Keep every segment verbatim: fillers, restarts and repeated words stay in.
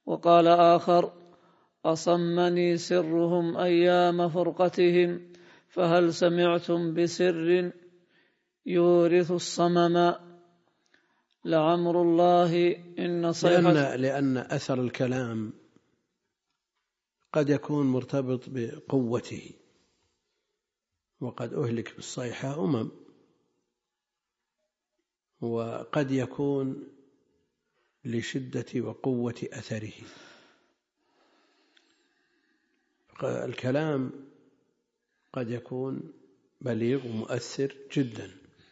وقال آخر: أصمني سرهم أيام فرقتهم، فهل سمعتم بسر يورث الصمم؟ لعمر الله إن صيحة. لأن, لأن أثر الكلام قد يكون مرتبط بقوته، وقد أهلك بالصيحة أمم، وقد يكون لشدة وقوة أثره. الكلام قد يكون بليغ ومؤثر جدا،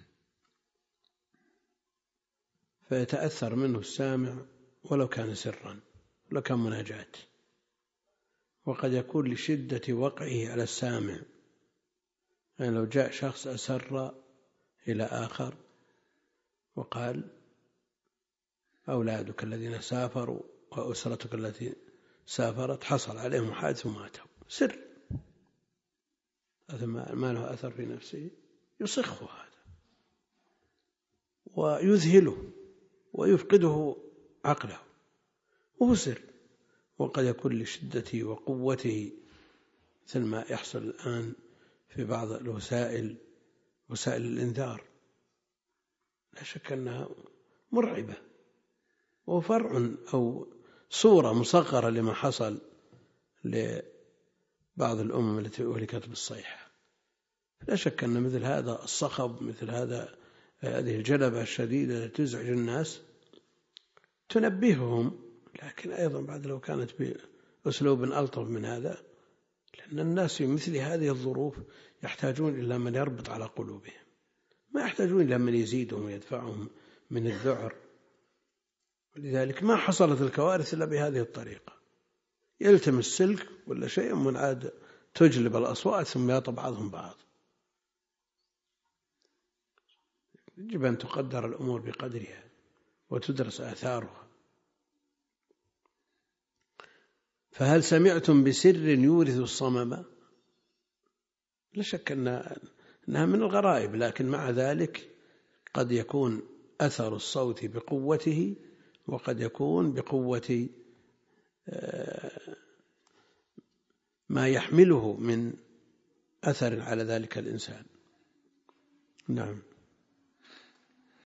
فيتأثر منه السامع ولو كان سرا، ولو كان مناجاة. وقد يكون لشدة وقعه على السامع، يعني لو جاء شخص أسر إلى آخر وقال: أولادك الذين سافروا وأسرتك التي سافرت حصل عليهم حادث وماتوا، سر ما له أثر في نفسه، يصخه هذا ويذهله ويفقده عقله، وهو سر. وقد يكون لشدته وقوته، مثل ما يحصل الآن في بعض الوسائل، وسائل الإنذار، لا شك أنها مرعبة، وفرع أو صورة مصغرة لما حصل لبعض الأمم التي أهلكت بالصيحة. لا شك أن مثل هذا الصخب، مثل هذا هذه الجلبة الشديدة التي تزعج الناس تنبههم، لكن أيضا بعد لو كانت بأسلوب ألطف من هذا، لأن الناس في مثل هذه الظروف يحتاجون إلى من يربط على قلوبهم، ما يحتاجون إلى من يزيدهم ويدفعهم من الذعر. ولذلك ما حصلت الكوارث إلا بهذه الطريقة، يلتمس سلك ولا شيء من عاد تجلب الأصوات ثم يطب بعضهم بعض. يجب أن تقدر الأمور بقدرها وتدرس آثارها. فهل سمعتم بسر يورث الصمم؟ لا شك أنها من الغرائب، لكن مع ذلك قد يكون أثر الصوت بقوته، وقد يكون بقوة ما يحمله من أثر على ذلك الإنسان. نعم.